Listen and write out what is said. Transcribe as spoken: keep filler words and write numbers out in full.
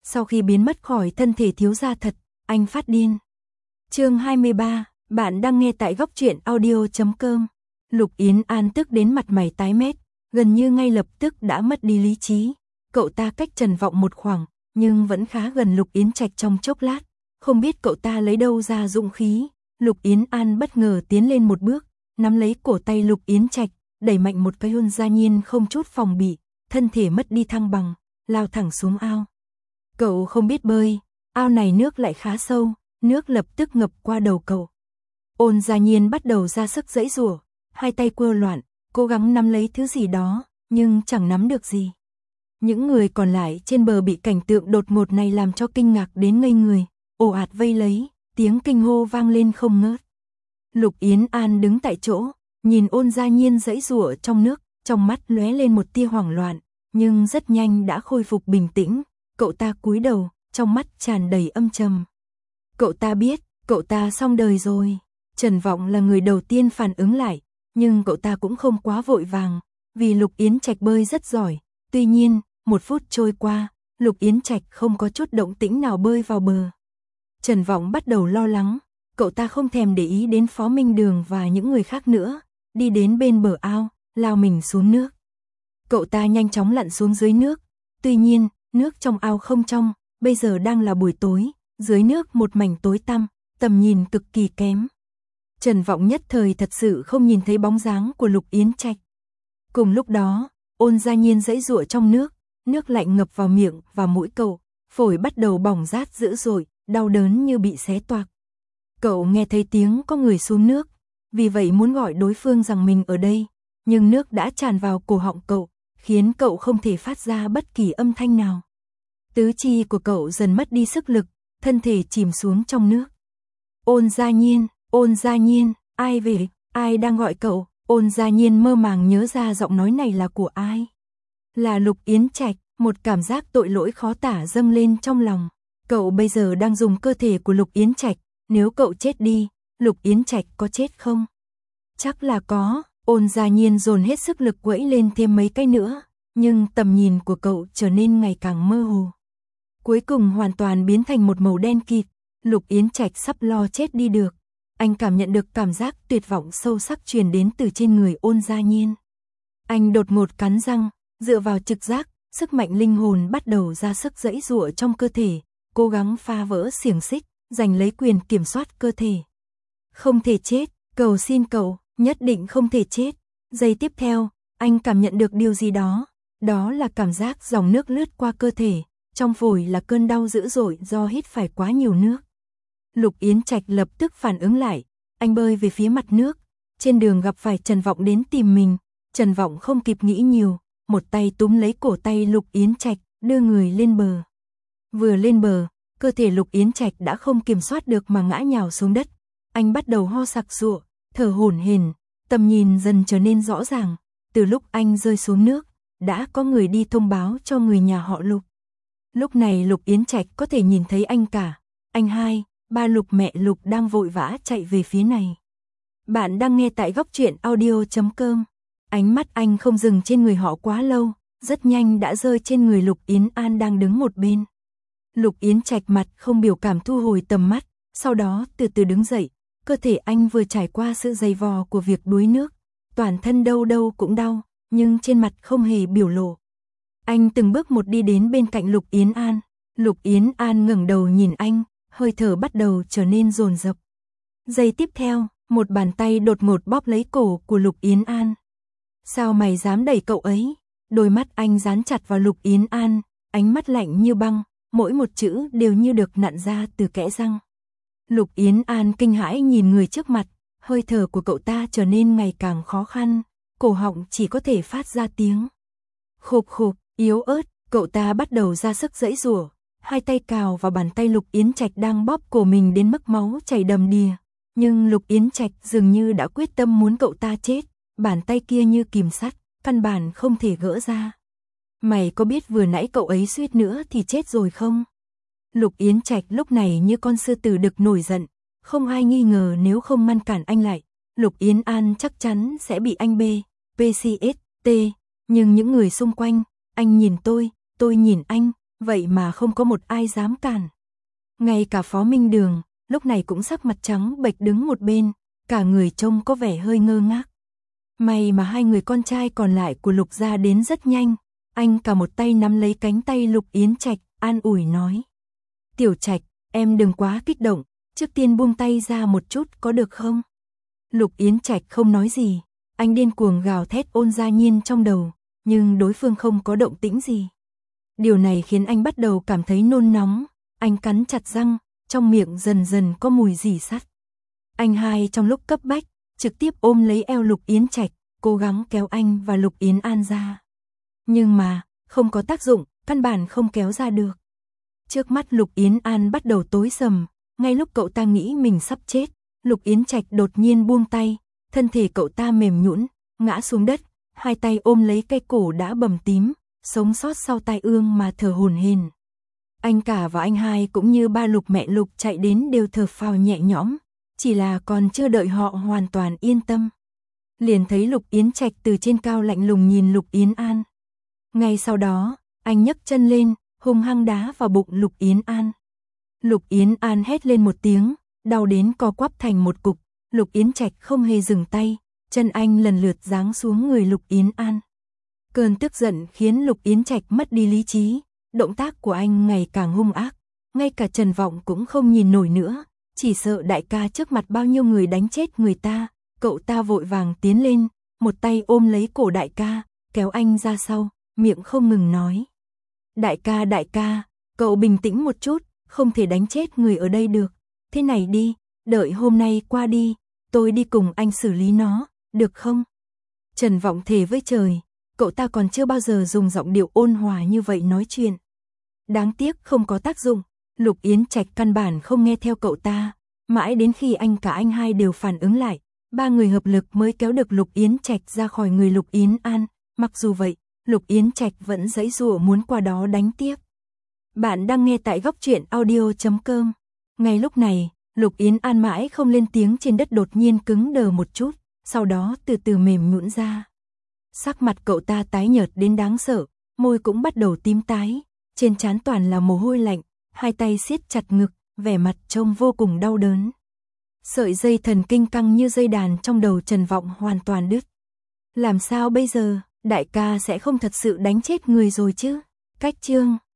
Sau khi biến mất khỏi thân thể thiếu gia thật, anh phát điên. Chương hai mươi ba, bạn đang nghe tại góc truyện audio chấm com. Lục Yến An tức đến mặt mày tái mét, gần như ngay lập tức đã mất đi lý trí. Cậu ta cách Trần Vọng một khoảng, nhưng vẫn khá gần Lục Yến Trạch trong chốc lát. Không biết cậu ta lấy đâu ra dũng khí. Lục Yến An bất ngờ tiến lên một bước, nắm lấy cổ tay Lục Yến Trạch, đẩy mạnh một cái hôn gia nhiên không chút phòng bị, thân thể mất đi thăng bằng, lao thẳng xuống ao. Cậu không biết bơi, ao này nước lại khá sâu, nước lập tức ngập qua đầu cậu. Ôn gia nhiên bắt đầu ra sức giãy giụa, hai tay quơ loạn, cố gắng nắm lấy thứ gì đó, nhưng chẳng nắm được gì. Những người còn lại trên bờ bị cảnh tượng đột ngột này làm cho kinh ngạc đến ngây người, ồ ạt vây lấy, tiếng kinh hô vang lên không ngớt. Lục Yến An đứng tại chỗ, nhìn Ôn gia nhiên giãy giụa trong nước, trong mắt lóe lên một tia hoảng loạn, nhưng rất nhanh đã khôi phục bình tĩnh. Cậu ta cúi đầu, trong mắt tràn đầy âm trầm. Cậu ta biết, cậu ta xong đời rồi. Trần Vọng là người đầu tiên phản ứng lại, nhưng cậu ta cũng không quá vội vàng, vì Lục Yến Trạch bơi rất giỏi. Tuy nhiên, một phút trôi qua, Lục Yến Trạch không có chút động tĩnh nào bơi vào bờ. Trần Vọng bắt đầu lo lắng, cậu ta không thèm để ý đến Phó Minh Đường và những người khác nữa, đi đến bên bờ ao, lao mình xuống nước. Cậu ta nhanh chóng lặn xuống dưới nước, tuy nhiên, nước trong ao không trong, bây giờ đang là buổi tối, dưới nước một mảnh tối tăm, tầm nhìn cực kỳ kém. Trần Vọng nhất thời thật sự không nhìn thấy bóng dáng của Lục Yến Trạch. Cùng lúc đó, Ôn gia nhiên giãy giụa trong nước, nước lạnh ngập vào miệng và mũi cậu, phổi bắt đầu bỏng rát dữ dội, đau đớn như bị xé toạc. Cậu nghe thấy tiếng có người xuống nước, vì vậy muốn gọi đối phương rằng mình ở đây, nhưng nước đã tràn vào cổ họng cậu, khiến cậu không thể phát ra bất kỳ âm thanh nào. Tứ chi của cậu dần mất đi sức lực, thân thể chìm xuống trong nước. Ôn gia nhiên, Ôn gia nhiên, ai về, ai đang gọi cậu? Ôn gia nhiên mơ màng nhớ ra giọng nói này là của ai. Là Lục Yến Trạch, một cảm giác tội lỗi khó tả dâng lên trong lòng. Cậu bây giờ đang dùng cơ thể của Lục Yến Trạch, nếu cậu chết đi, Lục Yến Trạch có chết không? Chắc là có. Ôn gia nhiên dồn hết sức lực quẫy lên thêm mấy cái nữa, nhưng tầm nhìn của cậu trở nên ngày càng mơ hồ. Cuối cùng hoàn toàn biến thành một màu đen kịt, Lục Yến Trạch sắp lo chết đi được. Anh cảm nhận được cảm giác tuyệt vọng sâu sắc truyền đến từ trên người Ôn gia nhiên. Anh đột ngột cắn răng, dựa vào trực giác, sức mạnh linh hồn bắt đầu ra sức giãy giụa trong cơ thể, cố gắng phá vỡ xiềng xích, giành lấy quyền kiểm soát cơ thể. Không thể chết, cầu xin cậu, nhất định không thể chết. Giây tiếp theo, anh cảm nhận được điều gì đó, đó là cảm giác dòng nước lướt qua cơ thể, trong phổi là cơn đau dữ dội do hít phải quá nhiều nước. Lục Yến Trạch lập tức phản ứng lại, anh bơi về phía mặt nước, trên đường gặp phải Trần Vọng đến tìm mình. Trần Vọng không kịp nghĩ nhiều, một tay túm lấy cổ tay Lục Yến Trạch, đưa người lên bờ. Vừa lên bờ, cơ thể Lục Yến Trạch đã không kiểm soát được mà ngã nhào xuống đất. Anh bắt đầu ho sặc sụa, thở hổn hển, tầm nhìn dần trở nên rõ ràng. Từ lúc anh rơi xuống nước, đã có người đi thông báo cho người nhà họ Lục. Lúc này Lục Yến Trạch có thể nhìn thấy anh cả, anh hai, ba Lục mẹ Lục đang vội vã chạy về phía này. Bạn đang nghe tại góc truyện audio chấm com. Ánh mắt anh không dừng trên người họ quá lâu, rất nhanh đã rơi trên người Lục Yến An đang đứng một bên. Lục Yến Trạch mặt không biểu cảm thu hồi tầm mắt, sau đó từ từ đứng dậy, cơ thể anh vừa trải qua sự dày vò của việc đuối nước, toàn thân đâu đâu cũng đau, nhưng trên mặt không hề biểu lộ. Anh từng bước một đi đến bên cạnh Lục Yến An, Lục Yến An ngẩng đầu nhìn anh, hơi thở bắt đầu trở nên dồn dập. Giây tiếp theo, một bàn tay đột ngột bóp lấy cổ của Lục Yến An. Sao mày dám đẩy cậu ấy? Đôi mắt anh dán chặt vào Lục Yến An, ánh mắt lạnh như băng, mỗi một chữ đều như được nặn ra từ kẽ răng. Lục Yến An kinh hãi nhìn người trước mặt, hơi thở của cậu ta trở nên ngày càng khó khăn, cổ họng chỉ có thể phát ra tiếng khục khục, yếu ớt. Cậu ta bắt đầu ra sức giãy giụa, hai tay cào vào bàn tay Lục Yến Trạch đang bóp cổ mình đến mức máu chảy đầm đìa. Nhưng Lục Yến Trạch dường như đã quyết tâm muốn cậu ta chết, bàn tay kia như kìm sắt, căn bản không thể gỡ ra. Mày có biết vừa nãy cậu ấy suýt nữa thì chết rồi không? Lục Yến Trạch lúc này như con sư tử đực nổi giận, không ai nghi ngờ nếu không ngăn cản anh lại, Lục Yến An chắc chắn sẽ bị anh bê, pê xê ét tê. Nhưng những người xung quanh, anh nhìn tôi, tôi nhìn anh, vậy mà không có một ai dám cản. Ngay cả Phó Minh Đường, lúc này cũng sắc mặt trắng bệch đứng một bên, cả người trông có vẻ hơi ngơ ngác. May mà hai người con trai còn lại của Lục gia đến rất nhanh, anh cả một tay nắm lấy cánh tay Lục Yến Trạch, an ủi nói. Tiểu Trạch, em đừng quá kích động, trước tiên buông tay ra một chút có được không? Lục Yến Trạch không nói gì, anh điên cuồng gào thét Ôn Gia Nhiên trong đầu, nhưng đối phương không có động tĩnh gì. Điều này khiến anh bắt đầu cảm thấy nôn nóng, anh cắn chặt răng, trong miệng dần dần có mùi rỉ sắt. Anh hai trong lúc cấp bách, trực tiếp ôm lấy eo Lục Yến Trạch, cố gắng kéo anh và Lục Yến An ra. Nhưng mà, không có tác dụng, căn bản không kéo ra được. Trước mắt Lục Yến An bắt đầu tối sầm, ngay lúc cậu ta nghĩ mình sắp chết, Lục Yến Trạch đột nhiên buông tay, thân thể cậu ta mềm nhũn, ngã xuống đất, hai tay ôm lấy cây cổ đã bầm tím, sống sót sau tai ương mà thở hổn hển. Anh cả và anh hai cũng như ba Lục mẹ Lục chạy đến đều thở phào nhẹ nhõm, chỉ là còn chưa đợi họ hoàn toàn yên tâm. Liền thấy Lục Yến Trạch từ trên cao lạnh lùng nhìn Lục Yến An. Ngay sau đó, anh nhấc chân lên, hung hăng đá vào bụng Lục Yến An. Lục Yến An hét lên một tiếng, đau đến co quắp thành một cục, Lục Yến Trạch không hề dừng tay, chân anh lần lượt giáng xuống người Lục Yến An. Cơn tức giận khiến Lục Yến Trạch mất đi lý trí, động tác của anh ngày càng hung ác, ngay cả Trần Vọng cũng không nhìn nổi nữa, chỉ sợ đại ca trước mặt bao nhiêu người đánh chết người ta, cậu ta vội vàng tiến lên, một tay ôm lấy cổ đại ca, kéo anh ra sau, miệng không ngừng nói. Đại ca đại ca, cậu bình tĩnh một chút, không thể đánh chết người ở đây được, thế này đi, đợi hôm nay qua đi, tôi đi cùng anh xử lý nó, được không? Trần Vọng thề với trời, cậu ta còn chưa bao giờ dùng giọng điệu ôn hòa như vậy nói chuyện. Đáng tiếc không có tác dụng, Lục Yến Trạch căn bản không nghe theo cậu ta, mãi đến khi anh cả anh hai đều phản ứng lại, ba người hợp lực mới kéo được Lục Yến Trạch ra khỏi người Lục Yến An, mặc dù vậy, Lục Yến Trạch vẫn giãy giụa muốn qua đó đánh tiếp. Bạn đang nghe tại góc truyện audio chấm com. Ngay lúc này, Lục Yến An mãi không lên tiếng trên đất đột nhiên cứng đờ một chút, sau đó từ từ mềm nhũn ra. Sắc mặt cậu ta tái nhợt đến đáng sợ, môi cũng bắt đầu tím tái, trên trán toàn là mồ hôi lạnh, hai tay siết chặt ngực, vẻ mặt trông vô cùng đau đớn. Sợi dây thần kinh căng như dây đàn trong đầu Trần Vọng hoàn toàn đứt. Làm sao bây giờ, đại ca sẽ không thật sự đánh chết người rồi chứ? Cách chương